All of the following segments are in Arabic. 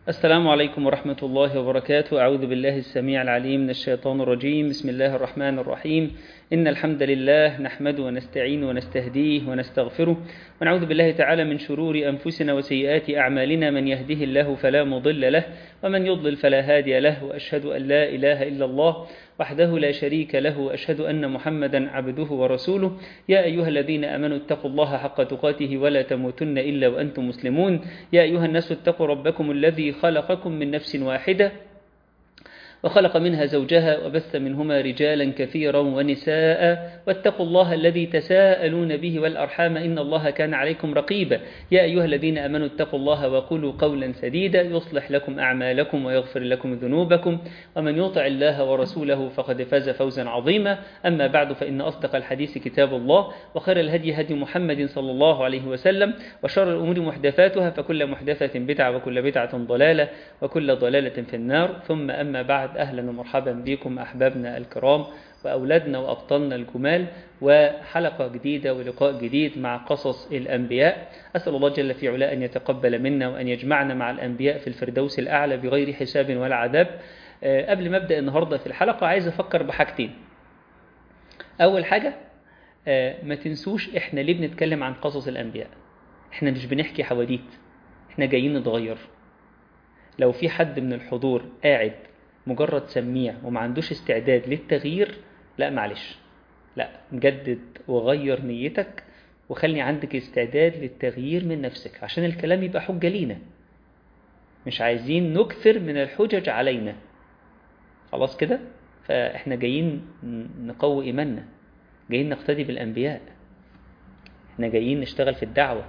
السلام عليكم ورحمة الله وبركاته. أعوذ بالله السميع العليم من الشيطان الرجيم. بسم الله الرحمن الرحيم. إن الحمد لله نحمده ونستعينه ونستهديه ونستغفره، ونعوذ بالله تعالى من شرور أنفسنا وسيئات أعمالنا. من يهده الله فلا مضل له، ومن يضلل فلا هادي له. وأشهد أن لا إله إلا الله وحده لا شريك له، وأشهد أن محمدا عبده ورسوله. يا أيها الذين آمنوا اتقوا الله حق تقاته ولا تموتن إلا وأنتم مسلمون. يا أيها الناس اتقوا ربكم الذي خلقكم من نفس واحدة، وخلق منها زوجها، وبث منهما رجالا كثيرا ونساء. واتقوا الله الذي تساءلون به والأرحام، إن الله كان عليكم رقيبا. يا أيها الذين آمنوا اتقوا الله وقولوا قولا سديدا يصلح لكم أعمالكم ويغفر لكم ذنوبكم، ومن يطع الله ورسوله فقد فاز فوزا عظيما. أما بعد، فإن أصدق الحديث كتاب الله، وخير الهدي هدي محمد صلى الله عليه وسلم، وشر الأمور محدثاتها، فكل محدثة بدعة وكل بدعة ضلالة وكل ضلالة في النار. ثم أما بعد، أهلا ومرحبا بكم أحبابنا الكرام وأولادنا وأبطالنا الجمال، وحلقة جديدة ولقاء جديد مع قصص الأنبياء. أسأل الله جل في علاه أن يتقبل منا وأن يجمعنا مع الأنبياء في الفردوس الأعلى بغير حساب ولا عذاب. قبل ما أبدأ النهاردة في الحلقة، عايز أفكر بحاجتين. أول حاجة، ما تنسوش إحنا ليه بنتكلم عن قصص الأنبياء. إحنا مش بنحكي حواديت، إحنا جايين نتغير. لو في حد من الحضور قاعد مجرد سميع وما عندوش استعداد للتغيير، لا معلش، لا، نجدد وغير نيتك وخلي عندك استعداد للتغيير من نفسك، عشان الكلام يبقى حجة لينا. مش عايزين نكثر من الحجج علينا، خلاص كده. فاحنا جايين نقوي إيماننا، جايين نقتدي بالأنبياء، احنا جايين نشتغل في الدعوة،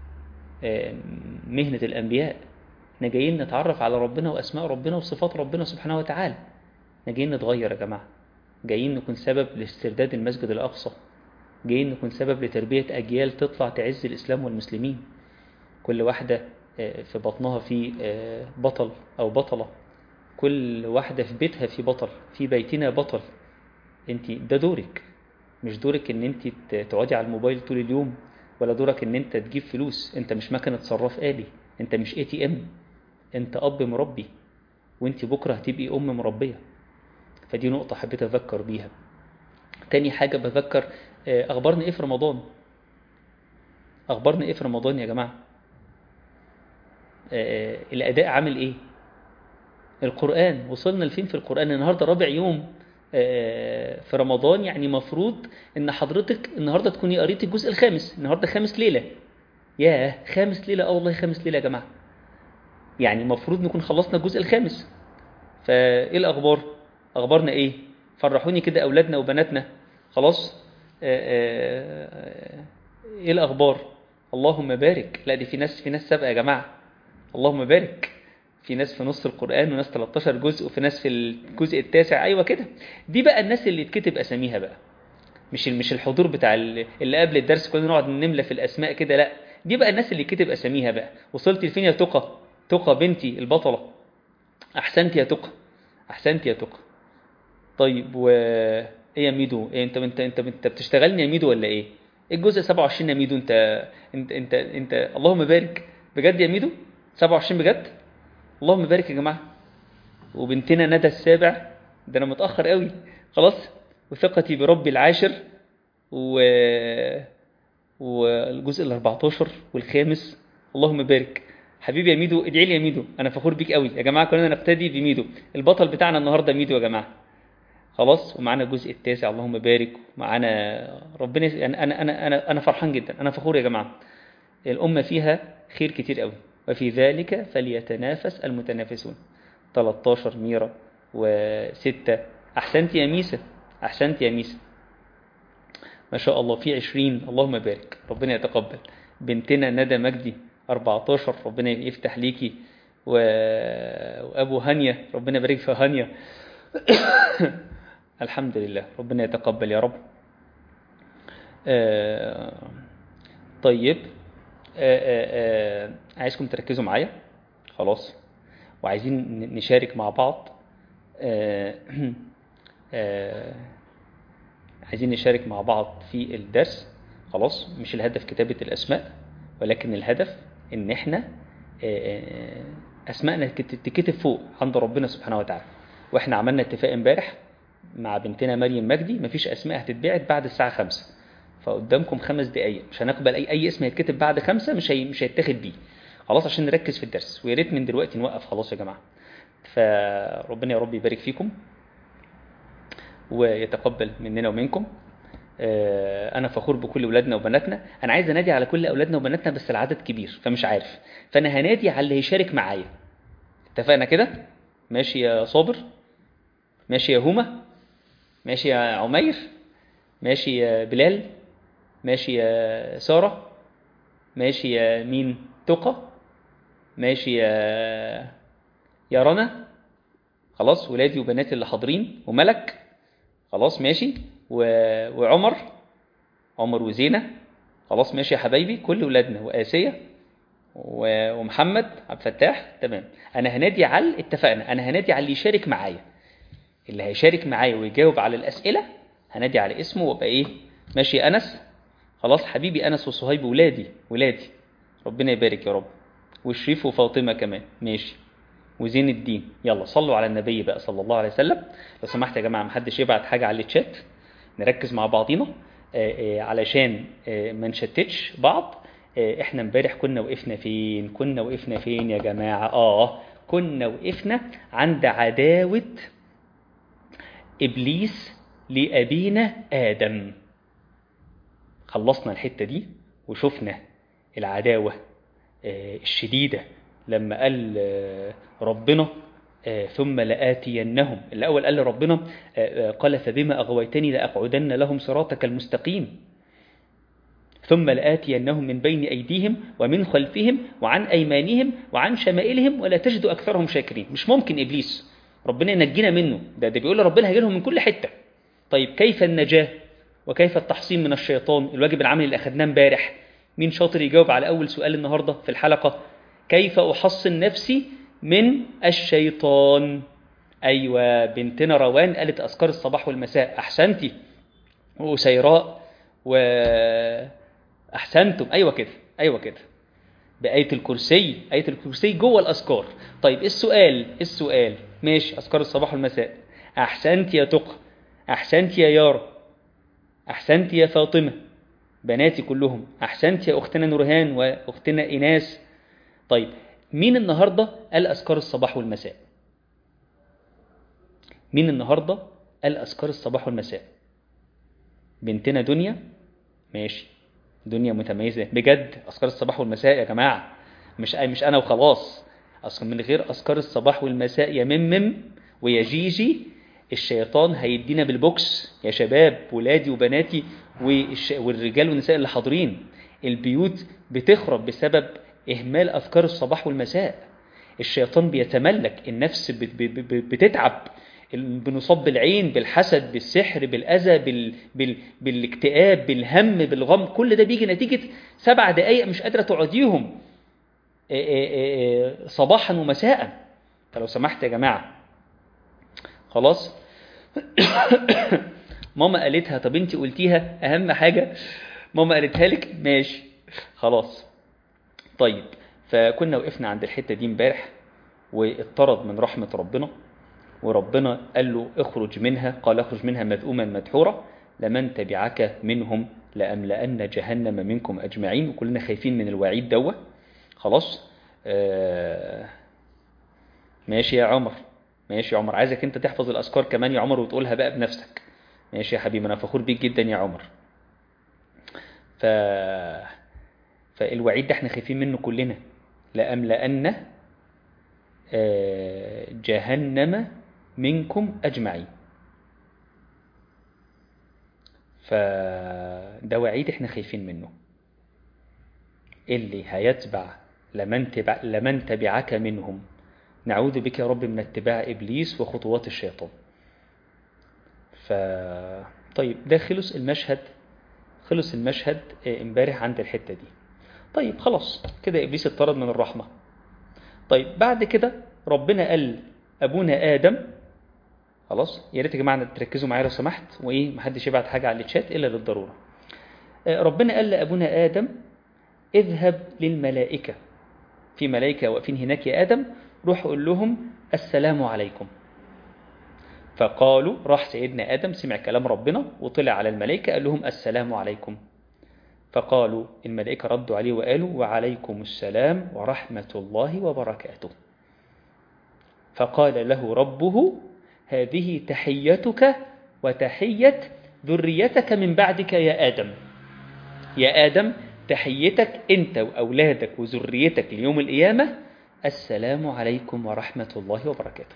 مهنة الأنبياء. احنا جايين نتعرف على ربنا وأسماء ربنا وصفات ربنا سبحانه وتعالى. احنا جايين نتغير يا جماعة، جايين نكون سبب لاسترداد المسجد الأقصى، جايين نكون سبب لتربية أجيال تطلع تعز الإسلام والمسلمين. كل واحدة في بطنها في بطل أو بطلة، كل واحدة في بيتها في بطل، في بيتنا بطل. انت ده دورك، مش دورك ان انت تقعدي على الموبايل طول اليوم، ولا دورك ان انت تجيب فلوس. انت مش مكنة صراف آلي، انت مش ATM، انت أب مربي، وانت بكرة هتبقي أم مربية. فدي نقطة حبيت أذكر بيها. تاني حاجة بذكر، أخبارنا إيه في رمضان؟ أخبارنا إيه في رمضان يا جماعة؟ الأداء عامل إيه؟ القرآن وصلنا لفين في القرآن؟ النهاردة رابع يوم في رمضان، يعني مفروض إن حضرتك النهاردة تكوني قريتي الجزء الخامس. النهاردة خامس ليلة، ياه، خامس ليلة، والله خامس ليلة يا جماعة. يعني مفروض نكون خلصنا الجزء الخامس. فإيه الأخبار؟ أخبارنا إيه؟ فرحوني كده أولادنا وبناتنا. خلاص. إيه الأخبار؟ اللهم بارك. لا، دي في ناس سابقة يا جماعة. اللهم بارك. في ناس في نص القرآن، وناس 13 جزء، وفي ناس في الجزء التاسع. أيوة كده. دي بقى الناس اللي يتكتب أساميها بقى، مش الحضور بتاع اللي قبل الدرس كنا نقعد نملى في الأسماء كده. لا، دي بقى الناس اللي يتكتب أساميها بقى. وصلت لفين يا تقى؟ تقى بنتي البطلة، أحسنت يا تقى، أحسنت يا تقى. طيب، ايه يا ميدو؟ إيه انت بتشتغلني يا ميدو ولا ايه؟ ايه الجزء 27 يا ميدو؟ انت اللهم بارك بجد يا ميدو. 27 بجد، اللهم بارك يا جماعه. وبنتنا ندى السابع، ده انا متاخر قوي خلاص. وثقتي بربي العاشر، و والجزء ال 14 والخامس. اللهم بارك. حبيبي يا ميدو، ادعي لي يا ميدو، انا فخور بيك قوي يا جماعه. كلنا نقتدي بميدو، البطل بتاعنا النهارده ميدو يا جماعه. خلاص. ومعانا الجزء التاسع، اللهم بارك. معانا ربنا. انا فرحان جدا، انا فخور يا جماعه. الامه فيها خير كتير قوي، وفي ذلك فليتنافس المتنافسون. 13 ميرا و6. احسنت يا ميسا، احسنت يا ميسا، ما شاء الله. في 20، اللهم بارك، ربنا يتقبل. بنتنا ندى مجدي 14، ربنا يفتح ليكي. وابو هانيا، ربنا يبارك في هانيا. الحمد لله، ربنا يتقبل يا رب. طيب، عايزكم تركزوا معايا، خلاص. وعايزين نشارك مع بعض. عايزين نشارك مع بعض في الدرس، خلاص. مش الهدف كتابة الأسماء، ولكن الهدف إن احنا اسمائنا تتكتب فوق عند ربنا سبحانه وتعالى. واحنا عملنا اتفاق امبارح مع بنتنا مريم مجدي، مفيش اسماء هتتبعت بعد الساعه 5، فقدامكم 5 دقائق، مش هنقبل اي اسم يتكتب بعد 5، مش هيتاخد بيه خلاص، عشان نركز في الدرس. ويا ريت من دلوقتي نوقف خلاص يا جماعه. فربنا يا رب يبارك فيكم ويتقبل مننا ومنكم. انا فخور بكل اولادنا وبناتنا. انا عايز انادي على كل اولادنا وبناتنا بس العدد كبير فمش عارف، فانا هنادي على اللي هيشارك معايا. اتفقنا كده؟ ماشي يا صابر، ماشي يا هومة، ماشي يا عمير، ماشي يا بلال، ماشي يا سارة، ماشي يا مين تقى، ماشي يا رنا، خلاص ولادي وبناتي اللي حاضرين، وملك خلاص ماشي، وعمر، عمر وزينة خلاص ماشي يا حبايبي، كل ولادنا، وآسية ومحمد عبد الفتاح. تمام. انا هنادي على اتفقنا، انا هنادي على اللي يشارك معايا، اللي هيشارك معايا ويجاوب على الأسئلة هنادي على اسمه وابقى ايه ماشي. أنس خلاص حبيبي، أنس وصهيب ولادي ربنا يبارك يا رب، وشريف وفاطمة كمان ماشي، وزين الدين. يلا صلوا على النبي بقى صلى الله عليه وسلم. لو سمحت يا جماعة محدش يبعت حاجة على الشات، نركز مع بعضينا علشان ما نشتتش بعض. احنا امبارح كنا وقفنا فين يا جماعة؟ كنا وقفنا عند عداوة إبليس لأبينا آدم. خلصنا الحتة دي وشفنا العداوة الشديدة لما قال ربنا ثم لآتينهم. الأول قال ربنا قال فبما أغويتني لأقعدن لهم صراطك المستقيم، ثم لآتينهم من بين أيديهم ومن خلفهم وعن أيمانهم وعن شمائلهم ولا تجد أكثرهم شاكرين. مش ممكن إبليس ربنا ينجينا منه، ده بيقول ربنا هيجي لهم من كل حتة. طيب كيف النجاة وكيف التحصين من الشيطان؟ الواجب العملي اللي أخدناه امبارح، مين شاطر يجاوب على أول سؤال النهاردة في الحلقة؟ كيف أحصن نفسي من الشيطان؟ أيوة، بنتنا روان قالت أذكار الصباح والمساء، أحسنتي. وسيراء وأحسنتم، أيوة كده بآية الكرسي، آية الكرسي جوه الأذكار. طيب السؤال ماشي، أذكار الصباح والمساء. أحسنت يا تقى، أحسنت يا يارا، أحسنت يا فاطمة، بناتي كلهم، أحسنت يا أختنا نورهان وأختنا إناس. طيب مين النهاردة قال أذكار الصباح والمساء؟ مين النهاردة قال أذكار الصباح والمساء؟ بنتنا دنيا، ماشي، دنيا متميزة بجد. أذكار الصباح والمساء يا جماعة، مش أنا وخلاص. أصلا من غير أذكار الصباح والمساء يا ممم ويا جيجي الشيطان هيدينا بالبوكس يا شباب، ولادي وبناتي والرجال والنساء اللي حاضرين. البيوت بتخرب بسبب إهمال أذكار الصباح والمساء. الشيطان بيتملك النفس، بتتعب، بنصاب بالعين، بالحسد، بالسحر، بالأذى، بالاكتئاب، بالهم، بالغم. كل ده بيجي نتيجة 7 دقايق مش قادرة تقعديهم صباحا ومساء. فلو سمحت يا جماعة خلاص. ماما قالتها، طب انت قلتيها، أهم حاجة ماما قالتها لك، ماشي خلاص. طيب فكنا وقفنا عند الحتة دي امبارح، واضطرد من رحمة ربنا، وربنا قال له اخرج منها، قال اخرج منها مذءوما مدحورا لمن تبعك منهم لأملأن جهنم منكم أجمعين. وكلنا خايفين من الوعيد دوه خلاص. ماشي يا عمر، ماشي يا عمر، عايزك انت تحفظ الأذكار كمان يا عمر وتقولها بقى بنفسك. ماشي يا حبيبي، أنا فخور بيك جدا يا عمر. فالوعيد ده احنا خايفين منه كلنا، لأملأن جهنم منكم أجمعين. فده وعيد احنا خايفين منه، اللي هيتبع لمن تبعك منهم. نعوذ بك يا رب من اتباع إبليس وخطوات الشيطان. طيب ده خلص المشهد امبارح عند الحتة دي. طيب خلاص كده إبليس اتطرد من الرحمة. طيب بعد كده ربنا قال أبونا آدم، خلاص يا ريت يا جماعة تركزوا معايا لو سمحت، وإيه محدش يبعت حاجة على الشات إلا للضرورة. ربنا قال لأبونا آدم اذهب للملائكة، في ملائكة واقفين هناك يا آدم، روح قول لهم السلام عليكم. فقالوا، راح سيدنا آدم سمع كلام ربنا وطلع على الملائكة قال لهم السلام عليكم. فقالوا الملائكة ردوا عليه وقالوا وعليكم السلام ورحمة الله وبركاته. فقال له ربه هذه تحيتك وتحية ذريتك من بعدك يا آدم. يا آدم تحيتك أنت وأولادك وذريتك ليوم القيامة السلام عليكم ورحمة الله وبركاته.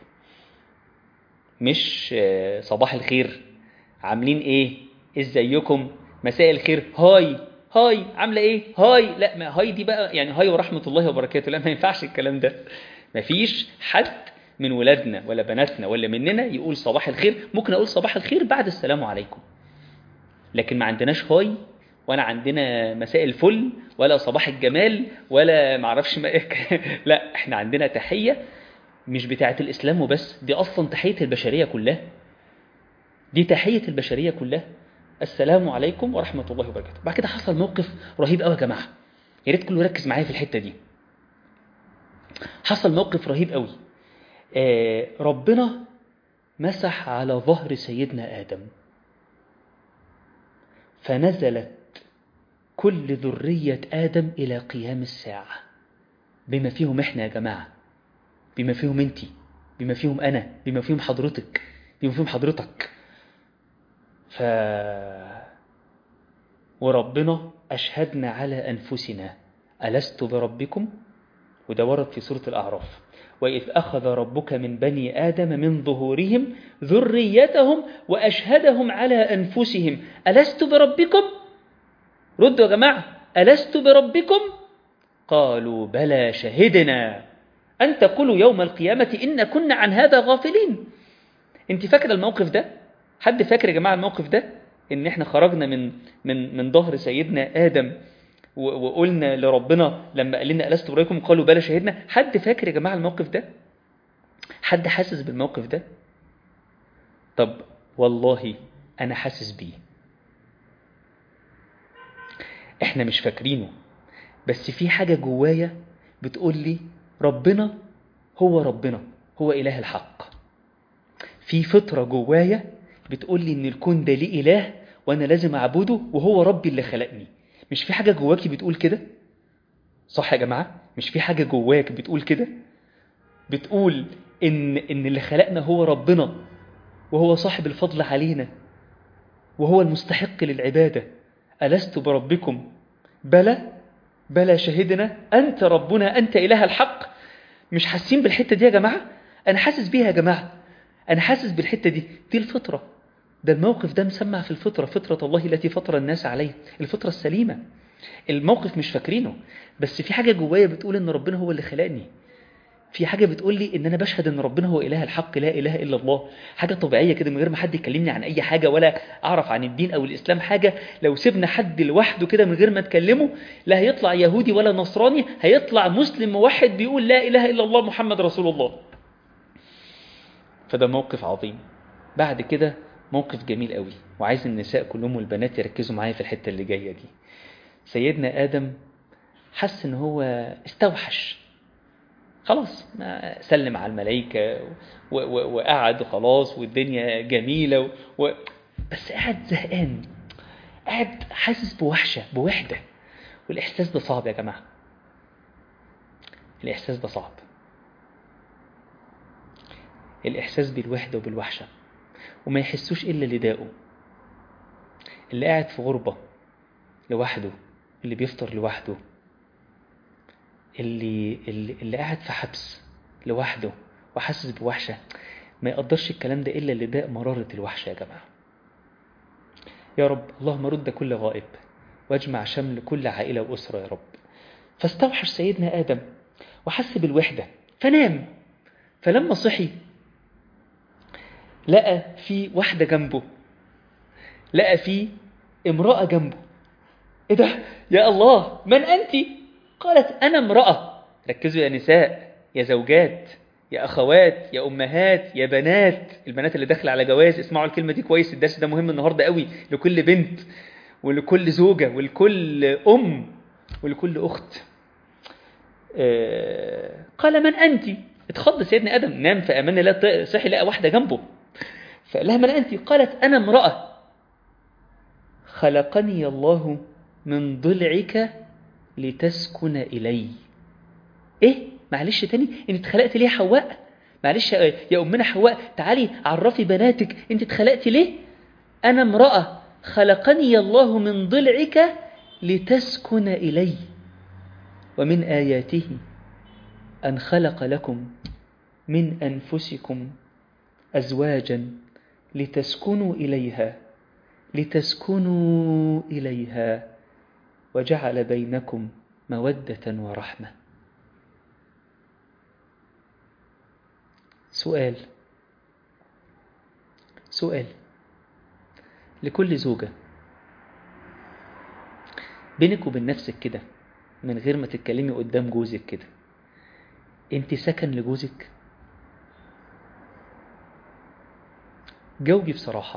مش صباح الخير، عاملين ايه، ازيكم، مساء الخير، هاي هاي عامله ايه، هاي. لا، ما هاي دي بقى يعني هاي ورحمه الله وبركاته، لا ما ينفعش الكلام ده. ما فيش حد من ولادنا ولا بناتنا ولا مننا يقول صباح الخير. ممكن اقول صباح الخير بعد السلام عليكم، لكن ما عندناش هاي ولا عندنا مساء الفل ولا صباح الجمال ولا معرفش ما لا، احنا عندنا تحيه مش بتاعه الاسلام وبس، دي اصلا تحيه البشريه كلها. دي تحيه البشريه كلها، السلام عليكم ورحمة الله وبركاته. بعد كده حصل موقف رهيب قوي يا جماعة، يا ريت كله يركز معايا في الحتة دي. حصل موقف رهيب قوي. ربنا مسح على ظهر سيدنا آدم، فنزلت كل ذرية آدم إلى قيام الساعة، بما فيهم إحنا يا جماعة، بما فيهم أنتي، بما فيهم أنا، بما فيهم حضرتك، بما فيهم حضرتك. وربنا أشهدنا على أنفسنا ألست بربكم، وده ورد في سورة الأعراف، وإذ أخذ ربك من بني آدم من ظهورهم ذريتهم وأشهدهم على أنفسهم ألست بربكم. ردوا يا جماعة، ألست بربكم؟ قالوا بلى شهدنا أن تقولوا يوم القيامة إن كنا عن هذا غافلين. انت فاكر الموقف ده؟ حد فاكر يا جماعة الموقف ده؟ إن إحنا خرجنا من ظهر سيدنا آدم وقلنا لربنا لما قال لنا ألست بربكم قالوا بلى شهدنا. حد فاكر يا جماعة الموقف ده؟ حد حاسس بالموقف ده؟ طب والله أنا حاسس بيه. إحنا مش فاكرينه، بس في حاجة جوايا بتقول لي ربنا هو ربنا، هو إله الحق. في فطرة جوايا بتقول لي إن الكون ده ليه إله وأنا لازم أعبده وهو ربي اللي خلقني. مش في حاجة جواكي بتقول كده؟ صح يا جماعة؟ مش في حاجة جواك بتقول كده؟ بتقول إن اللي خلقنا هو ربنا، وهو صاحب الفضل علينا، وهو المستحق للعبادة. ألست بربكم؟ بلى شهدنا أنت ربنا أنت إله الحق. مش حاسين بالحتة دي يا جماعة؟ أنا حاسس بيها يا جماعة، أنا حاسس بالحتة دي الفطرة. ده الموقف ده مسمع في الفطرة، فطرة الله التي فطر الناس عليه، الفطرة السليمة. الموقف مش فاكرينه، بس في حاجة جوايا بتقول إن ربنا هو اللي خلقني. في حاجة بتقول لي إن أنا بشهد إن ربنا هو إله الحق، لا إله إلا الله. حاجة طبيعية كده من غير ما حد يكلمني عن أي حاجة ولا أعرف عن الدين أو الإسلام حاجة. لو سيبنا حد لوحده كده من غير ما تكلمه، لا هيطلع يهودي ولا نصراني، هيطلع مسلم موحد بيقول لا إله إلا الله محمد رسول الله. فده موقف عظيم. بعد كده موقف جميل قوي، وعايز النساء كلهم والبنات يركزوا معايا في الحتة اللي جاية دي. سيدنا آدم حس إن هو استوحش خلاص، سلم على الملائكة وقعد خلاص والدنيا جميلة بس قاعد زهقان، قاعد حاسس بوحشة بوحدة. والإحساس ده صعب يا جماعة، الإحساس ده صعب، الإحساس بالوحدة وبالوحشة، وما يحسوش إلا اللي داقه. اللي قاعد في غربة لوحده، اللي بيفطر لوحده، اللي قاعد في حبس لوحده وحاسس بوحشة، ما يقدرش الكلام ده إلا اللي داق مرارة الوحشة يا جماعة. يا رب اللهم رد كل غائب واجمع شمل كل عائلة وأسرة يا رب. فاستوحش سيدنا آدم وحس بالوحدة فنام. فلما صحي لقى في واحدة جنبه، لقى في امرأة جنبه. ايه ده يا الله، من أنت؟ قالت أنا امرأة. ركزوا يا نساء، يا زوجات، يا أخوات، يا أمهات، يا بنات. البنات اللي داخل على جواز اسمعوا الكلمة دي كويس، الدرس ده مهم النهاردة قوي لكل بنت ولكل زوجة ولكل أم ولكل أخت. قال من أنت؟ اتخض سيدنا آدم، نام في أمان الله، صحي لقى واحدة جنبه، فقال لها: من أنت؟ قالت: أنا امرأة خلقني الله من ضلعك لتسكن إلي. إيه؟ معلش تاني، أنت اتخلقت ليه حواء؟ معلش يا أمنا حواء، تعالي عرفي بناتك أنت اتخلقت ليه؟ أنا امرأة خلقني الله من ضلعك لتسكن إلي، ومن آياته أن خلق لكم من أنفسكم أزواجا لتسكنوا إليها وجعل بينكم مودة ورحمة. سؤال لكل زوجة، بينك وبين نفسك كده من غير ما تتكلمي قدام جوزك كده، انت سكن لجوزك؟ جاوبي بصراحة.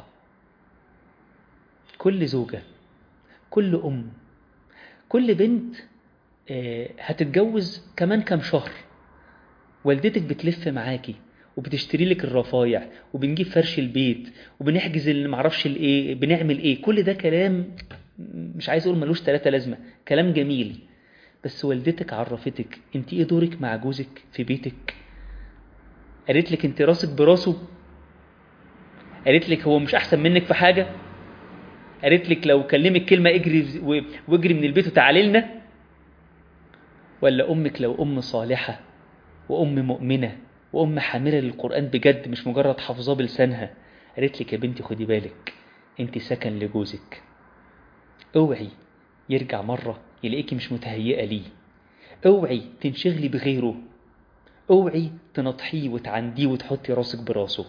كل زوجة، كل أم، كل بنت هتتجوز كمان كام شهر، والدتك بتلف معاكي وبتشتري لك الرفايع وبنجيب فرش البيت وبنحجز اللي معرفش الايه، بنعمل ايه، كل ده كلام مش عايز اقول ملوش 3 لازمة، كلام جميل. بس والدتك عرفتك انت ايه دورك مع جوزك في بيتك؟ قالت لك انت راسك براسه؟ قالت لك هو مش احسن منك في حاجة؟ قالت لك لو كلمك كلمة اجري واجري من البيت وتعالي لنا؟ ولا امك لو ام صالحة وام مؤمنة وام حاملة للقرآن بجد مش مجرد حافظاه بلسانها، قالت لك يا بنتي خدي بالك انت سكن لجوزك، اوعي يرجع مرة يلاقيكي مش متهيئة ليه، اوعي تنشغلي بغيره، اوعي تنطحيه وتعنديه وتحطي راسك براسه.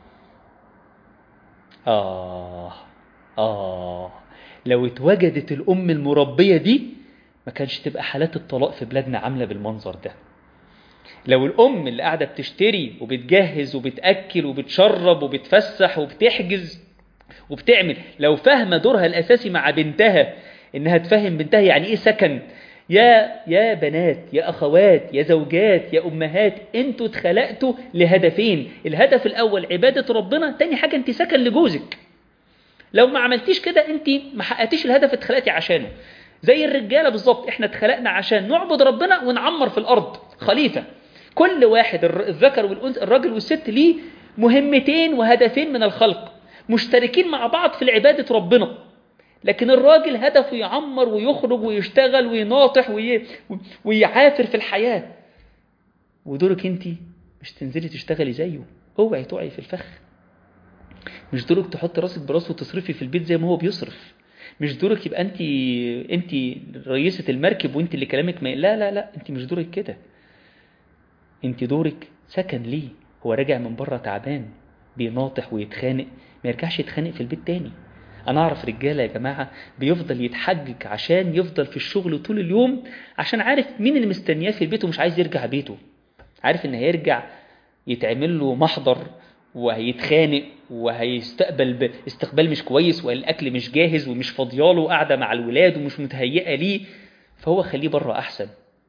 لو اتوجدت الأم المربية دي ما كانش تبقى حالات الطلاق في بلادنا عاملة بالمنظر ده. لو الأم اللي قاعدة بتشتري وبتجهز وبتأكل وبتشرب وبتفسح وبتحجز وبتعمل، لو فاهمة دورها الأساسي مع بنتها إنها تفهم بنتها يعني إيه سكن. يا بنات، يا أخوات، يا زوجات، يا أمهات، أنتوا اتخلقتوا لهدفين. الهدف الأول عبادة ربنا، تاني حاجة أنت سكن لجوزك. لو ما عملتيش كده أنت ما حققتيش الهدف اتخلقتي عشانه. زي الرجالة بالظبط، احنا اتخلقنا عشان نعبد ربنا ونعمر في الأرض خليفة. كل واحد، الذكر والأنثى، الراجل والست، ليه مهمتين وهدفين من الخلق مشتركين مع بعض في العبادة ربنا. لكن الراجل هدفه يعمر ويخرج ويشتغل ويناطح ويعافر في الحياة، ودورك انت مش تنزلي تشتغلي زيه، اوعي تقعي في الفخ. مش دورك تحط راسك براسه وتصرفي في البيت زي ما هو بيصرف. مش دورك يبقى انت رئيسة المركب وانت اللي كلامك لا، انت مش دورك كده. انت دورك سكن ليه. هو راجع من بره تعبان بيناطح ويتخانق، ما يرجعش يتخانق في البيت تاني. انا اعرف رجاله يا جماعه بيفضل يتحجج عشان يفضل في الشغل طول اليوم، عشان عارف مين اللي مستنياه في البيت ومش عايز يرجع بيته. عارف ان هيرجع يتعمل له محضر وهيتخانق وهيستقبل استقبال مش كويس، والاكل مش جاهز ومش فاضياله وقاعده مع الولاد ومش متهيئه ليه، فهو خليه بره احسن.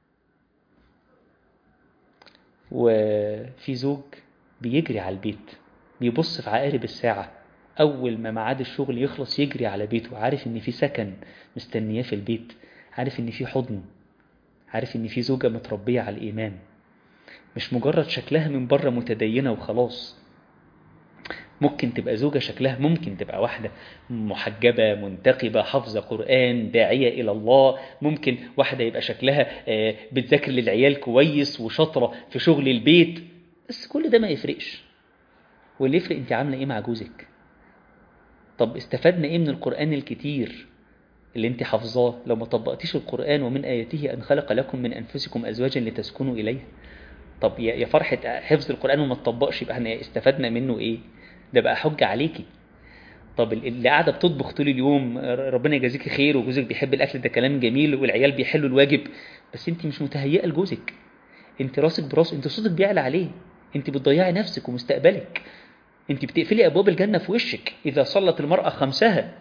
وفي زوج بيجري على البيت، بيبص في عقارب الساعة، أول ما ميعاد الشغل يخلص يجري على بيته، عارف إن في سكن مستنياه في البيت، عارف إن في حضن، عارف إن في زوجة متربية على الإيمان، مش مجرد شكلها من بره متدينة وخلاص. ممكن تبقى زوجة شكلها، ممكن تبقى واحدة محجبة منتقبة حافظة قرآن داعية إلى الله، ممكن واحدة يبقى شكلها بتذاكر للعيال كويس وشاطرة في شغل البيت، بس كل ده ما يفرقش. واللي يفرق انت عاملة ايه مع جوزك. طب استفدنا ايه من القرآن الكتير اللي انت حافظاه لو ما طبقتيش القرآن ومن آياته أن خلق لكم من أنفسكم أزواجا لتسكنوا إليها؟ طب يا فرحة حفظ القرآن وما تطبقش، يبقى احنا استفدنا منه ايه؟ ده بقى حجة عليكي. طب اللي قاعدة بتطبخ طول اليوم، ربنا يجازيك خير، وجوزك بيحب الأكل، ده كلام جميل، والعيال بيحلوا الواجب، بس انت مش متهيئة لجوزك، انت راسك براس، انت صوتك بيعلى عليه، انت بتضيعي نفسك ومستقبلك، انت بتقفلي أبواب الجنة في وشك. إذا صلت المرأة 5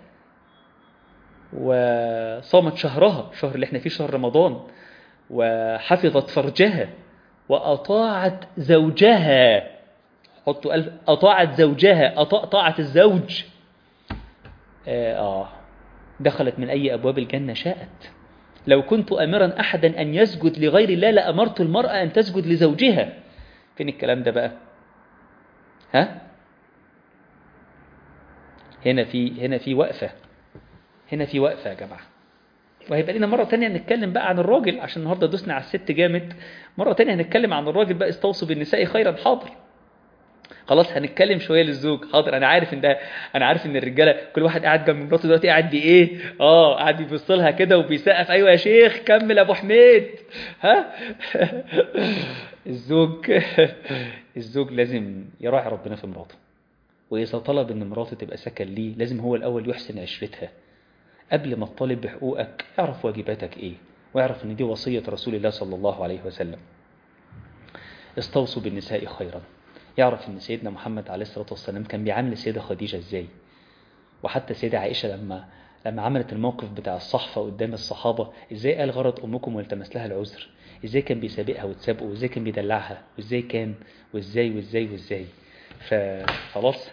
وصامت شهرها، شهر اللي احنا فيه شهر رمضان، وحفظت فرجها وأطاعت زوجها. حطوا ألف، أطاعت زوجها، طاعت الزوج. دخلت من أي أبواب الجنة شاءت. لو كنت أمرا أحدا أن يسجد لغير الله لأمرت المرأة أن تسجد لزوجها. فين الكلام ده بقى؟ هنا في وقفة، هنا في وقفة يا جماعة. وهيبقى لنا مرة تانية نتكلم بقى عن الراجل، عشان النهاردة دوسنا على الست جامد. مرة تانية هنتكلم عن الراجل بقى، استوصوا بالنساء خيرا. حاضر، خلاص هنتكلم شويه للزوج. حاضر، انا عارف ان الرجاله كل واحد قاعد جنب مراته دلوقتي قاعد بايه، قاعد بيبص لها كده وبيسقف. ايوه يا شيخ كمل ابو حميد. الزوج لازم يراعي ربنا في مراته، واذا طلب ان مراته تبقى سكن ليه لازم هو الاول يحسن عشرتها. قبل ما تطالب بحقوقك اعرف واجباتك ايه، واعرف ان دي وصيه رسول الله صلى الله عليه وسلم. استوصوا بالنساء خيرا. يعرف ان سيدنا محمد عليه الصلاة والسلام كان بيعامل السيدة خديجة ازاي، وحتى سيدة عائشة لما عملت الموقف بتاع الصحفة قدام الصحابة ازاي قال غرض امكم والتمس لها العذر، ازاي كان بيسابقها وتسابقه، وازاي كان بيدلعها، وازاي كان وازاي. فخلاص،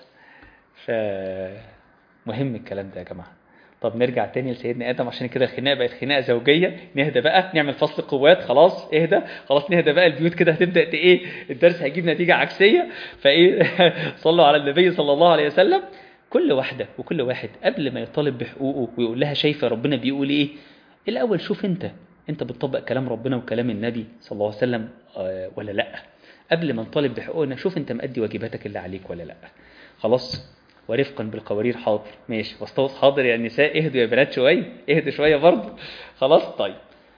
مهم الكلام ده يا جماعة. طب نرجع تاني لسيدنا آدم، عشان كده الخناقة بقت خناقة زوجية. نهدى بقى، نعمل فصل قوات. خلاص اهدى، خلاص نهدى بقى. البيوت كده هتبدأ الدرس هيجيب نتيجة عكسية. صلوا على النبي صلى الله عليه وسلم. كل واحدة وكل واحد قبل ما يطالب بحقوقه ويقول لها شايفة ربنا بيقول ايه، الأول شوف انت بتطبق كلام ربنا وكلام النبي صلى الله عليه وسلم ولا لا. قبل ما نطالب بحقوقنا شوف انت مؤدي واجباتك اللي عليك ولا لا. خلاص، ورفقا بالقوارير. حاضر ماشي، واستوص. حاضر يا النساء، اهدوا يا بنات شوية، اهدوا شوية برضه. خلاص طيب.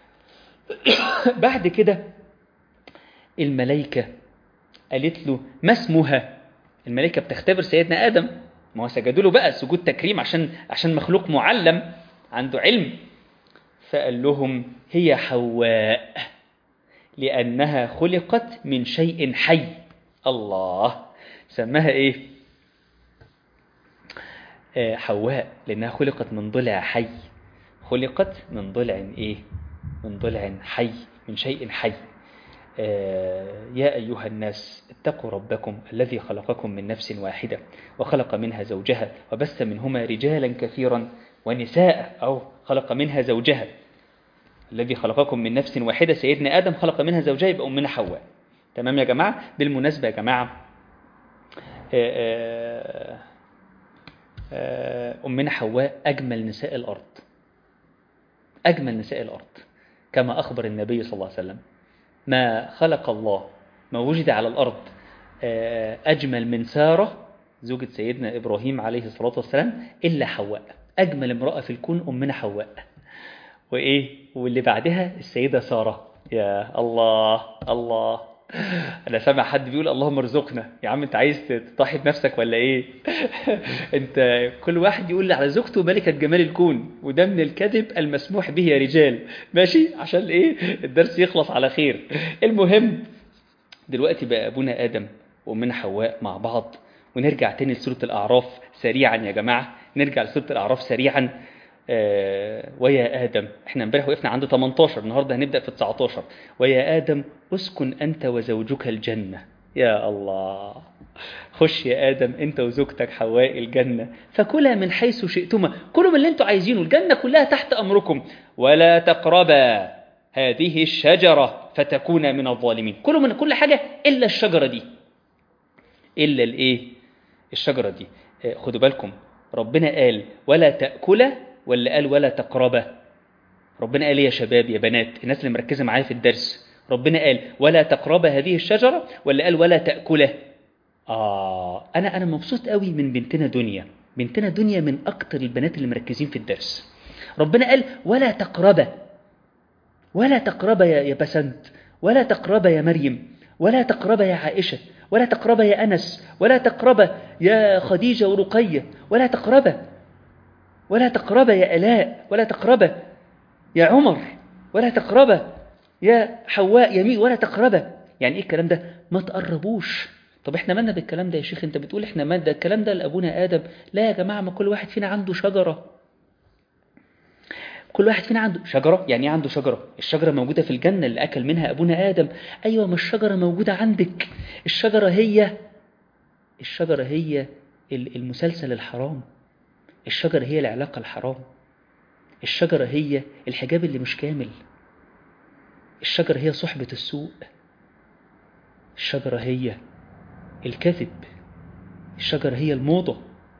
بعد كده الملائكة قالت له ما اسمها. الملائكة بتختبر سيدنا آدم، ما هو سجدوا له بقى سجود تكريم عشان مخلوق معلم عنده علم. فقال لهم هي حواء لأنها خلقت من شيء حي. الله، سماها ايه؟ حواء لأنها خلقت من ضلع حي. خلقت من ضلع ايه؟ من ضلع حي، من شيء حي. يا أيها الناس اتقوا ربكم الذي خلقكم من نفس واحدة وخلق منها زوجها وبث منهما رجالا كثيرا ونساء. أو خلق منها زوجها، الذي خلقكم من نفس واحدة سيدنا آدم خلق منها زوجها، يبقى أمنا حواء. تمام يا جماعة؟ بالمناسبة يا جماعة، أمنا حواء أجمل نساء الأرض، أجمل نساء الأرض، كما أخبر النبي صلى الله عليه وسلم ما خلق الله، ما وجد على الأرض أجمل من سارة زوجة سيدنا إبراهيم عليه الصلاة والسلام إلا حواء. أجمل امرأة في الكون أمنا حواء. واللي بعدها السيدة سارة. يا الله الله، أنا سامع حد بيقول اللهم ارزقنا. يا عم أنت عايز تضحي بنفسك ولا إيه؟ أنت كل واحد يقول على زوجته ملكة جمال الكون، وده من الكذب المسموح به يا رجال. ماشي، عشان الدرس يخلص على خير. المهم دلوقتي بقى أبونا آدم وأمنا حواء مع بعض. ونرجع تاني لسورة الأعراف سريعا يا جماعة، نرجع لسورة الأعراف سريعا. ويا آدم، احنا امبارح وقفنا عند 18، النهاردة هنبدأ في 19. ويا آدم اسكن أنت وزوجك الجنة. يا الله، خش يا آدم أنت وزوجتك حواء الجنة، فكلا من حيث شئتما، كلوا من اللي انتوا عايزينه، الجنة كلها تحت أمركم، ولا تقربا هذه الشجرة فتكونا من الظالمين. كلوا من كل حاجة إلا الشجرة دي، إلا الشجرة دي. خدوا بالكم، ربنا قال ولا تأكل ولا قال ولا تقربا؟ ربنا قال يا شباب يا بنات الناس اللي مركزة معايا في الدرس، ربنا قال ولا تقربا هذه الشجرة ولا قال ولا تأكله؟ أنا مبسوط قوي من بنتنا دنيا. بنتنا دنيا من أكتر البنات اللي مركزين في الدرس. ربنا قال ولا تقربا، ولا تقربا يا بسنت، ولا تقربا يا مريم، ولا تقربا يا عائشة، ولا تقربا يا أنس، ولا تقربا يا خديجة ورقية، ولا تقربا يا ألاء، ولا تقربا يا عمر، ولا تقربا يا حواء يمين، ولا تقربا. يعني إيه الكلام ده؟ ما تقربوش. طب إحنا مالنا بالكلام ده يا شيخ؟ أنت بتقول إحنا مالنا الكلام ده لأبونا آدم. لا يا جماعة، ما كل واحد فينا عنده شجرة، كل واحد فينا عنده شجرة. يعني ايه عنده شجرة؟ الشجرة موجودة في الجنة اللي أكل منها أبونا آدم. أيوة، ما الشجرة موجودة عندك. الشجرة هي المسلسل الحرام. الشجرة هي العلاقة الحرام. الشجرة هي الحجاب اللي مش كامل. الشجرة هي صحبة السوء. الشجرة هي الكذب. الشجرة هي الموضة.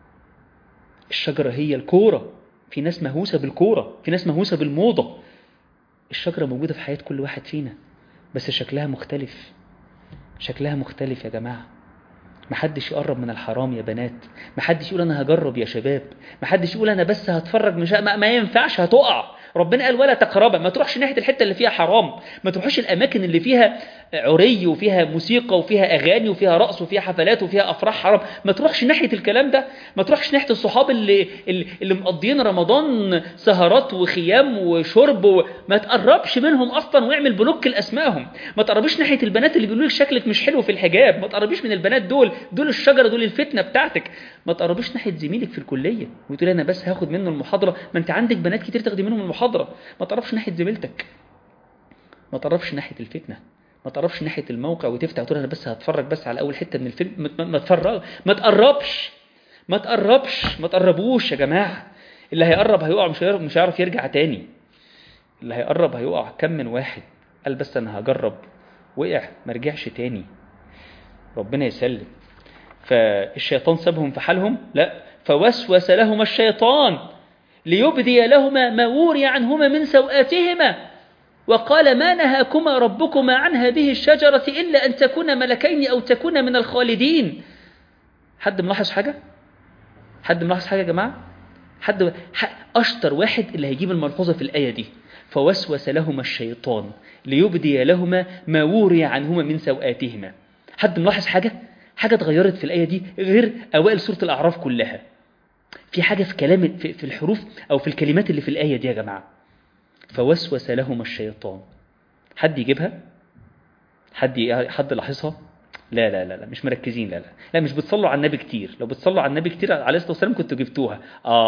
الشجرة هي الكورة. في ناس مهووسة بالكورة، في ناس مهووسة بالموضة. الشجرة موجودة في حياة كل واحد فينا، بس شكلها مختلف. شكلها مختلف يا جماعة. محدش يقرب من الحرام يا بنات. محدش يقول أنا هجرب يا شباب. محدش يقول أنا بس هتفرج. مش ما ينفعش، هتقع. ربنا قال ولا تقربا. ما تروحش ناحية الحتة اللي فيها حرام. ما تروحش الأماكن اللي فيها عري وفيها موسيقى وفيها أغاني وفيها رقص وفيها حفلات وفيها أفراح حرام. ما تروحش ناحية الكلام ده. ما تروحش ناحية الصحاب اللي مقضيين رمضان سهرات وخيام وشرب. ما تقربش منهم أصلا، واعمل بلوك لأسمائهم. ما تقربيش ناحية البنات اللي بيقولوا لك شكلك مش حلو في الحجاب. ما تقربيش من البنات دول الشجرة، دول الفتنة بتاعتك. ما تقربيش ناحية زميلك في الكلية وتقول أنا بس هاخد منه المحاضرة. ما أنت عندك بنات كتير تاخدي منهم المحاضرة. ما تقربش ناحية زميلتك. ما تقربش ناحية الفتنة. ما تقربش ناحية الموقع وتفتح وتقول أنا بس هتفرج بس على أول حتة من الفيلم. ما تفرج. ما تقربش. ما تقربش. ما تقربوش يا جماعة. اللي هيقرب هيقع، مش هيعرف يرجع تاني. اللي هيقرب هيقع. كم من واحد قال بس أنا هجرب، وقع ما رجعش تاني. ربنا يسلم. فالشيطان سابهم في حالهم؟ لا. فوسوس لهما الشيطان ليبدي لهما ما وري عنهما من سوآتهما وقال ما نهاكما ربكما عن هذه الشجرة إلا أن تكونا ملكين أو تكونا من الخالدين. حد ملاحظ حاجة؟ حد ملاحظ حاجة يا جماعة؟ أشطر واحد اللي هيجيب الملحوظة في الآية دي. فوسوس لهما الشيطان ليبدي لهما ما وري عنهما من سوآتهما. حد ملاحظ حاجة اتغيرت في الآية دي غير أوائل سورة الأعراف كلها؟ في حاجة في كلام في الحروف أو في الكلمات اللي في الآية دي يا جماعة. فوسوس لهما الشيطان. حد يجيبها؟ حد لاحظها؟ لا لا لا لا، مش مركزين. لا لا لا، مش بتصلوا على النبي كتير. لو بتصلوا على النبي كتير عليه الصلاة والسلام كنتوا جبتوها.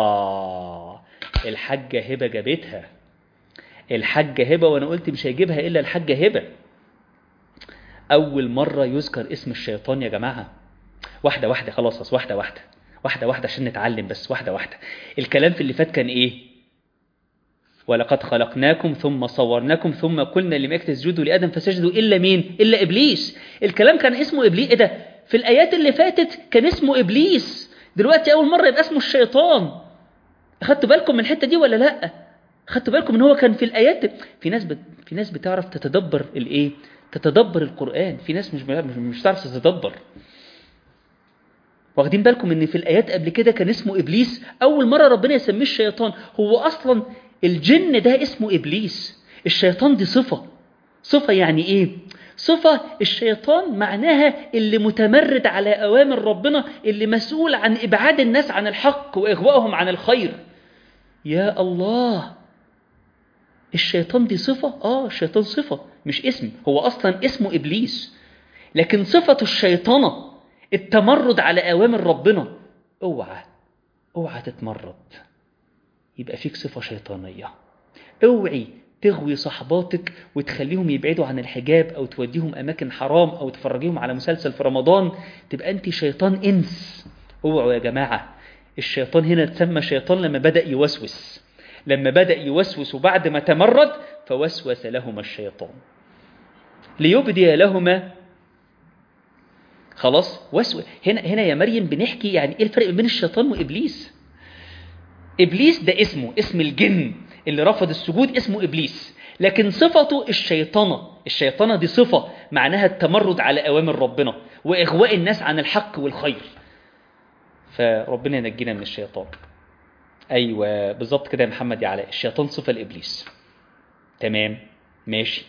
الحاجة هبة جابتها. الحاجة هبة، وأنا قلت مش هيجيبها إلا الحاجة هبة. أول مرة يذكر اسم الشيطان يا جماعة. واحدة واحدة خلاص، واحدة واحدة عشان نتعلم بس. واحدة الكلام في اللي فات كان إيه؟ ولقد خلقناكم ثم صورناكم ثم قلنا للملائكة اسجدوا لآدم فسجدوا إلا مين؟ إلا إبليس. الكلام كان اسمه إبليس. إيه ده؟ في الآيات اللي فاتت كان اسمه إبليس. دلوقتي أول مرة يبقى اسمه الشيطان. أخدتوا بالكم من الحتة دي ولا لأ؟ أخدتوا بالكم إن هو كان في الآيات. في ناس بتعرف تتدبر الإيه؟ تتدبر القرآن. في ناس مش تعرف تتدبر. واخدين بالكم ان في الايات قبل كده كان اسمه ابليس؟ اول مره ربنا يسميه الشيطان. هو اصلا الجن ده اسمه ابليس. الشيطان دي صفه. يعني ايه صفه؟ الشيطان معناها اللي متمرد على اوامر ربنا، اللي مسؤول عن ابعاد الناس عن الحق واغوائهم عن الخير. يا الله، الشيطان دي صفه. الشيطان صفه مش اسم. هو اصلا اسمه ابليس، لكن صفه الشيطانه التمرد على أوامر ربنا. اوعى تتمرد، يبقى فيك صفة شيطانية. اوعي تغوي صحباتك وتخليهم يبعدوا عن الحجاب أو توديهم أماكن حرام أو تفرجيهم على مسلسل في رمضان، تبقى أنت شيطان إنس. اوعوا يا جماعة. الشيطان هنا تسمى شيطان لما بدأ يوسوس وبعد ما تمرد فوسوس لهما الشيطان ليبدي لهما. خلاص هنا يا مريم بنحكي يعني ايه الفرق بين الشيطان وابليس. ابليس ده اسم الجن اللي رفض السجود، اسمه ابليس. لكن صفته الشيطانه دي صفه معناها التمرد على اوامر ربنا واغواء الناس عن الحق والخير. فربنا ينجينا من الشيطان. ايوه بالظبط كده يا محمد يا علاء. الشيطان صفه لابليس. تمام ماشي.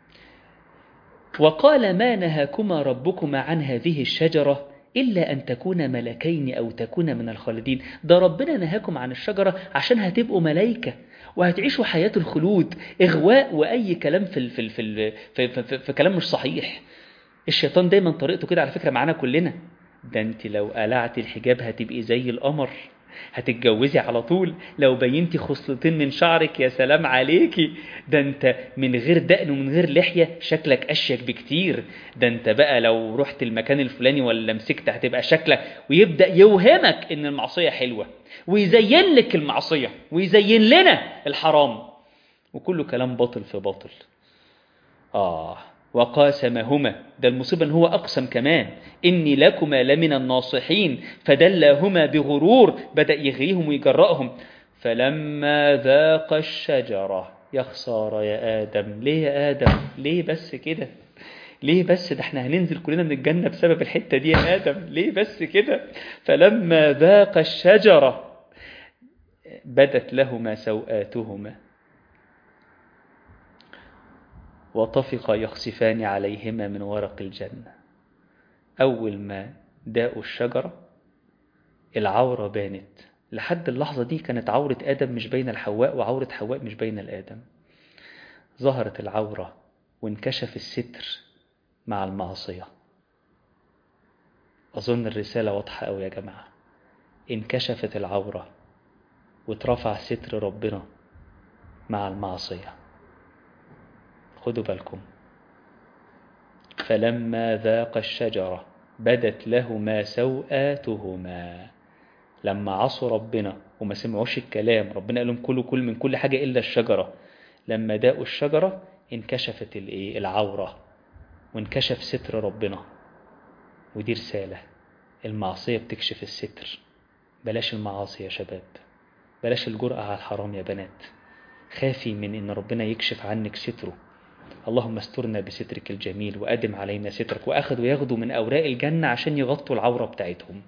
وقال ما نهاكما ربكما عن هذه الشجرة إلا أن تكونا ملكين أو تكونا من الخالدين. ده ربنا نهاكم عن الشجرة عشان هتبقوا ملائكة وهتعيشوا حياة الخلود. إغواء وأي كلام في كلام مش صحيح. الشيطان دايما طريقته كده على فكرة معانا كلنا. ده أنت لو قلعت الحجاب هتبقي زي القمر، هتتجوزي على طول لو بينتي خصلتين من شعرك، يا سلام عليكي، ده انت من غير دقن ومن غير لحية شكلك أشيك بكتير، ده انت بقى لو رحت المكان الفلاني ولا مسكت هتبقى شكلك، ويبدأ يوهمك ان المعصية حلوة، ويزين لك المعصية ويزين لنا الحرام، وكله كلام باطل في باطل. وقاسمهما، ده المصيبة ان هو أقسم كمان، إني لكما لمن الناصحين فدلاهما بغرور، بدأ يغريهم ويجرأهم. فلما ذاق الشجرة، يا خسارة يا آدم، ليه يا آدم؟ ليه بس كده؟ ليه بس؟ ده احنا هننزل كلنا من الجنة بسبب الحتة دي يا آدم، ليه بس كده؟ فلما ذاق الشجرة بدت لهما سوآتهما وطفقا يخصفان عليهما من ورق الجنة. أول ما داقوا الشجرة العورة بانت. لحد اللحظة دي كانت عورة آدم مش بين الحواء، وعورة حواء مش بين الآدم. ظهرت العورة وانكشف الستر مع المعصية. أظن الرسالة واضحة أوي يا جماعة. انكشفت العورة واترفع ستر ربنا مع المعصية. خدوا بالكم. فلما ذاق الشجرة بدت لهما سوآتهما. لما عصوا ربنا وما سمعوش الكلام، ربنا قال لهم كلوا كل من كل حاجة إلا الشجرة. لما داقوا الشجرة انكشفت العورة وانكشف ستر ربنا. ودي رسالة، المعصية بتكشف الستر. بلاش المعاصي يا شباب، بلاش الجرأة على الحرام يا بنات. خافي من إن ربنا يكشف عنك ستره. اللهم استرنا بسترك الجميل وأدم علينا سترك. وأخذوا ياخدوا من أوراق الجنة عشان يغطوا العورة بتاعتهم.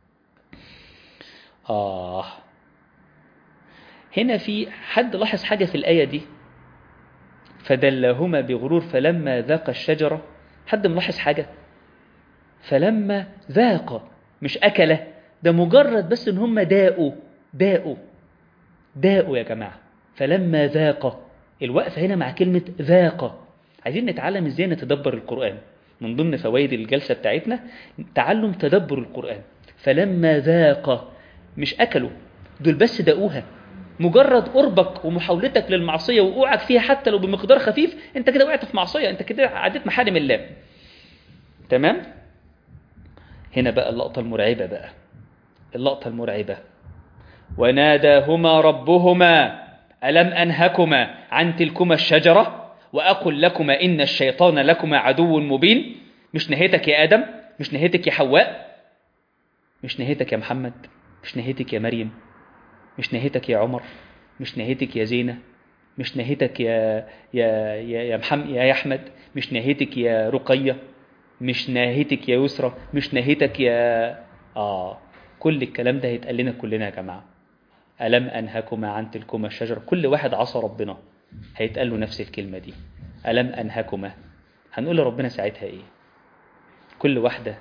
هنا في حد لاحظ حاجة في الآية دي؟ فدلاهما بغرور فلما ذاق الشجرة. حد ملاحظ حاجة؟ فلما ذاق، مش أكله، ده مجرد بس إن هم داقوا يا جماعة. فلما ذاق، الوقفة هنا مع كلمة ذاق. عايزين نتعلم إزاي نتدبر القرآن. من ضمن فوائد الجلسة بتاعتنا تعلم تدبر القرآن. فلما ذاق، مش أكلوا، دول بس داقوها. مجرد قربك ومحاولتك للمعصية وقوعك فيها حتى لو بمقدار خفيف، انت كده وقعت في معصية، انت كده عديت محارم الله. تمام؟ هنا بقى اللقطة المرعبة. وناداهما ربهما ألم أنهكما عن تلكما الشجرة وأقل لكما إن الشيطان لكما عدو مبين. مش نهيتك يا آدم، مش نهيتك يا حواء، مش نهيتك يا محمد، مش نهيتك يا مريم، مش نهيتك يا عمر، مش نهيتك يا زينة، مش نهيتك يا محمد يا أحمد، مش نهيتك يا رقية، مش نهيتك يا يسرى، مش نهيتك يا كل الكلام ده هيتقال لنا كلنا يا جماعة. ألم أنهكما عن تلكما الشجرة. كل واحد عصى ربنا هيتقال له نفس الكلمة دي، ألم أنهكما. هنقول لربنا ساعتها إيه؟ كل واحدة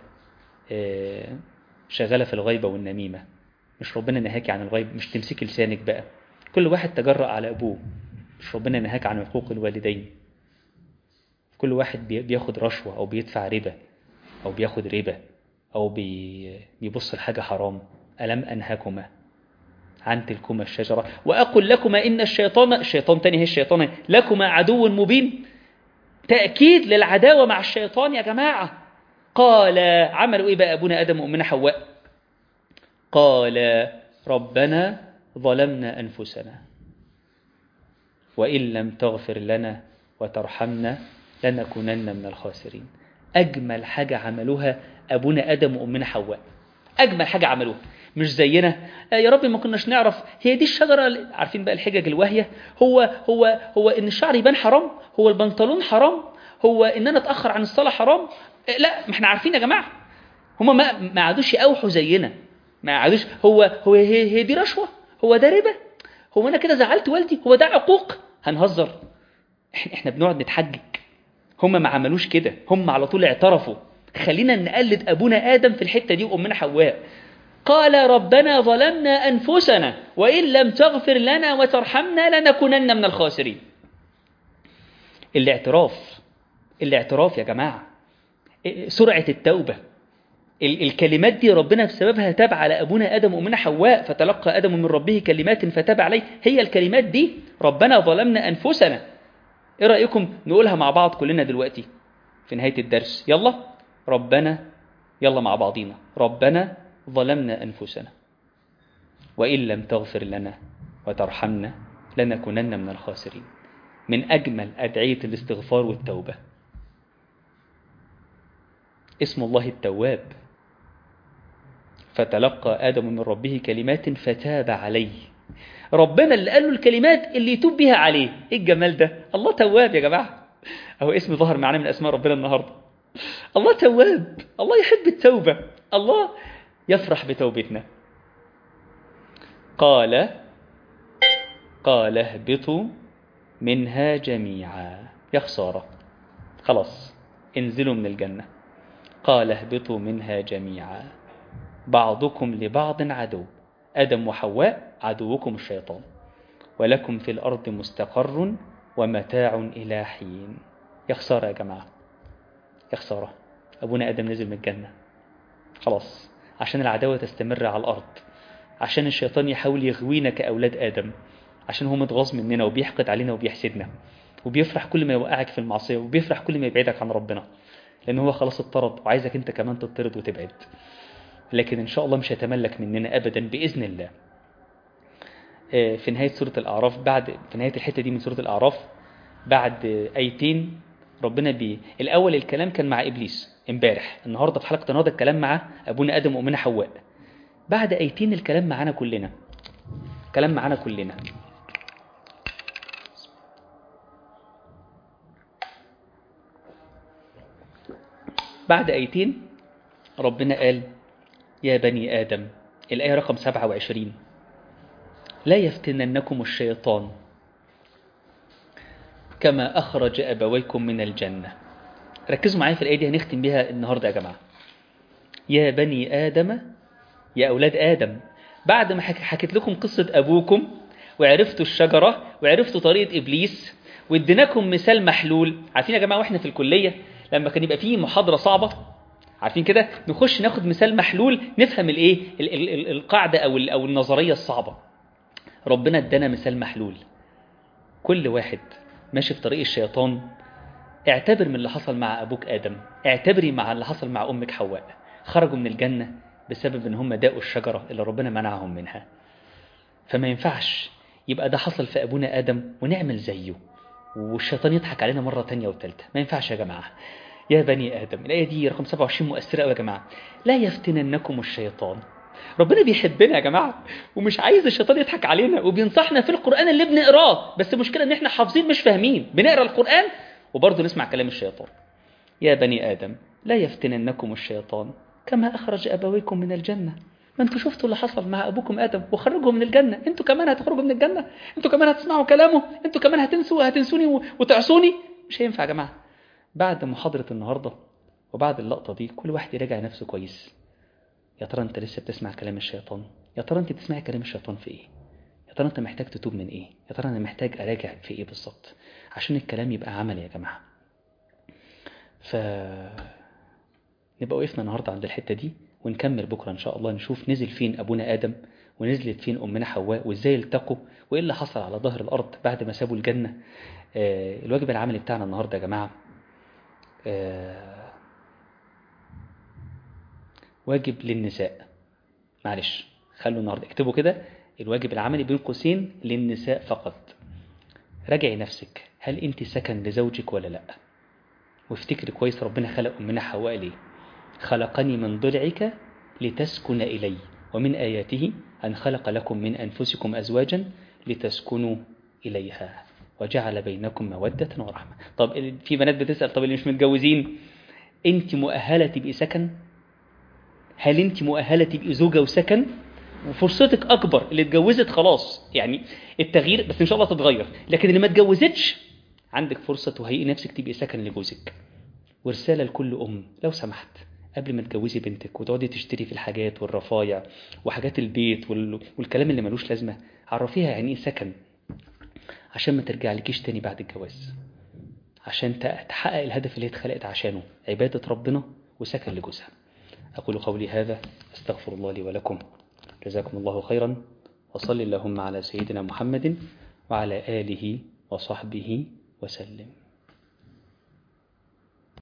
شغالة في الغيبة والنميمة، مش ربنا نهاكي عن الغيب، مش تمسكي لسانك بقى. كل واحد تجرأ على أبوه، مش ربنا نهاك عن حقوق الوالدين. كل واحد بياخد رشوة أو بيدفع ربا أو بياخد ربا أو بيبص لحاجة حرام. ألم أنهكما عن تلكما الشجرة وأقل لكما إن الشيطان تاني هي الشيطان لكما عدو مبين. تأكيد للعداوة مع الشيطان يا جماعة. قال عملوا إيه بقى أبونا آدم وأمنا حواء؟ قال ربنا ظلمنا أنفسنا وإن لم تغفر لنا وترحمنا لنكونن من الخاسرين. أجمل حاجة عملوها أبونا آدم وأمنا حواء، أجمل حاجة عملوها. مش زينا يا رب ما كناش نعرف هي دي الشجرة. عارفين بقى الحجج الواهية، هو إن الشعر يبان حرام، هو البنطلون حرام، هو إن أنا أتأخر عن الصلاة حرام. لا، ما احنا عارفين يا جماعة. هم ما عادوش يقاوحوا زينا، ما عادوش هي دي رشوة، هو ده ربا، هو أنا كده زعلت والدي، هو ده عقوق. هنهزر؟ احنا بنقعد نتحجج. هم ما عملوش كده، هم على طول اعترفوا. خلينا نقلد أبونا آدم في الحتة دي وأمنا حواء. قال ربنا ظلمنا أنفسنا وإن لم تغفر لنا وترحمنا لنكونن من الخاسرين. الاعتراف يا جماعة، سرعة التوبة. الكلمات دي ربنا بسببها تاب على أبونا آدم وأمنا حواء، فتلقى آدم من ربه كلمات فتاب عليه. هي الكلمات دي ربنا ظلمنا أنفسنا. إيه رأيكم نقولها مع بعض كلنا دلوقتي في نهاية الدرس؟ يلا ربنا، يلا مع بعضينا، ربنا ظلمنا أنفسنا وإن لم تغفر لنا وترحمنا لنكونن من الخاسرين. من أجمل أدعية الاستغفار والتوبة اسم الله التواب. فتلقى آدم من ربه كلمات فتاب عليه. ربنا اللي قال له الكلمات اللي يتوب بها عليه. ايه الجمال ده؟ الله تواب يا جماعة. اهو اسم ظهر معنا من اسماء ربنا النهاردة. الله تواب، الله يحب التوبة، الله يفرح بتوبتنا. قال اهبطوا منها جميعا. يا خسارة، خلاص انزلوا من الجنة. قال اهبطوا منها جميعا بعضكم لبعض عدو، آدم وحواء عدوكم الشيطان، ولكم في الأرض مستقر ومتاع إلى حين. يا خسارة يا جماعة، يا خسارة. أبونا آدم نزل من الجنة خلاص عشان العداوة تستمر على الأرض، عشان الشيطان يحاول يغوينا كأولاد آدم، عشان هو متغاظ مننا وبيحقد علينا وبيحسدنا، وبيفرح كل ما يوقعك في المعصية، وبيفرح كل ما يبعدك عن ربنا، لأن هو خلاص اضطرد وعايزك أنت كمان تضطرد وتبعد. لكن إن شاء الله مش هيتملك مننا أبدا بإذن الله. في نهاية سورة الأعراف، في نهاية الحتة دي من سورة الأعراف، بعد آيتين ربنا الأول الكلام كان مع إبليس امبارح، النهاردة في حلقة النهاردة الكلام مع أبونا آدم وأمنا حواء. بعد آيتين الكلام معنا كلنا، كلام معنا كلنا. بعد آيتين ربنا قال يا بني آدم، الآية رقم 27، لا يفتننكم الشيطان كما أخرج أبويكم من الجنة. ركزوا معايا في الآية دي، هنختم بها النهاردة يا جماعة. يا بني آدم، يا أولاد آدم، بعد ما حكيت لكم قصة أبوكم وعرفتوا الشجرة وعرفتوا طريقة إبليس واديناكم مثال محلول. عارفين يا جماعة واحنا في الكلية لما كان يبقى فيه محاضرة صعبة، عارفين كده، نخش ناخد مثال محلول نفهم الايه القاعدة أو النظرية الصعبة. ربنا ادانا مثال محلول. كل واحد ماشي في طريق الشيطان اعتبر من اللي حصل مع أبوك آدم، اعتبري مع اللي حصل مع أمك حواء. خرجوا من الجنة بسبب ان هم داقوا الشجرة اللي ربنا منعهم منها. فما ينفعش يبقى ده حصل في أبونا آدم ونعمل زيه والشيطان يضحك علينا مرة تانية وثالثة. ما ينفعش يا جماعة. يا بني آدم، الآية دي رقم 27 مؤثرة قوي يا جماعة. لا يفتننكم الشيطان. ربنا بيحبنا يا جماعة ومش عايز الشيطان يضحك علينا، وبينصحنا في القرآن اللي بنقراه. بس المشكلة ان احنا حافظين مش فاهمين، بنقرأ القرآن وبرضه نسمع كلام الشيطان. يا بني آدم لا يفتننكم الشيطان كما أخرج أبويكم من الجنة. ما انتوا شفتوا اللي حصل مع أبوكم آدم وخرجوا من الجنة، انتوا كمان هتخرجوا من الجنة؟ انتوا كمان هتسمعوا كلامه؟ انتوا كمان هتنسوني وتعصوني؟ مش هينفع يا جماعة. بعد محاضرة النهاردة وبعد اللقطة دي كل واحد يراجع نفسه كويس. يا ترى انت لسه بتسمع كلام الشيطان؟ يا ترى انت بتسمعي كلام الشيطان في ايه؟ يا ترى انت محتاج تتوب من ايه؟ يا ترى انا محتاج اراجع في ايه بالظبط عشان الكلام يبقى عملي يا جماعة. نبقى وقفنا النهاردة عند الحتة دي، ونكمل بكرة إن شاء الله نشوف نزل فين أبونا آدم ونزلت فين أمنا حواء وإزاي التقوا وإيه اللي حصل على ظهر الأرض بعد ما سابوا الجنة. الواجب العملي بتاعنا النهاردة يا جماعة واجب للنساء. معلش خلوا النهاردة اكتبوا كده الواجب العملي بين قوسين للنساء فقط. راجعي نفسك، هل أنت سكن لزوجك ولا لأ؟ وافتكري كويس ربنا خلق أمنا حواء ليه. خلقني من ضلعك لتسكن إلي، ومن آياته أن خلق لكم من أنفسكم أزواجا لتسكنوا إليها وجعل بينكم مودة ورحمة. طب في بنات بتسأل، طب اللي مش متجوزين أنت مؤهلة تبقي سكن؟ هل أنت مؤهلة تبقي زوجة وسكن؟ وفرصتك أكبر. اللي اتجوزت خلاص يعني التغيير بس إن شاء الله تتغير، لكن اللي ما اتجوزتش عندك فرصة تهيئي نفسك تبقي سكن لجوزك. ورسالة لكل أم، لو سمحت قبل ما تجوزي بنتك وتقعدي تشتري في الحاجات والرفايع وحاجات البيت والكلام اللي ملوش لازمة، عرفيها يعني ايه سكن عشان ما ترجع لكيش تاني بعد الجواز، عشان تحقق الهدف اللي اتخلقت عشانه، عبادة ربنا وسكن لجوزها. أقول قولي هذا، أستغفر الله لي ولكم، جزاكم الله خيرا، وصل اللهم على سيدنا محمد وعلى آله وصحبه وسلم.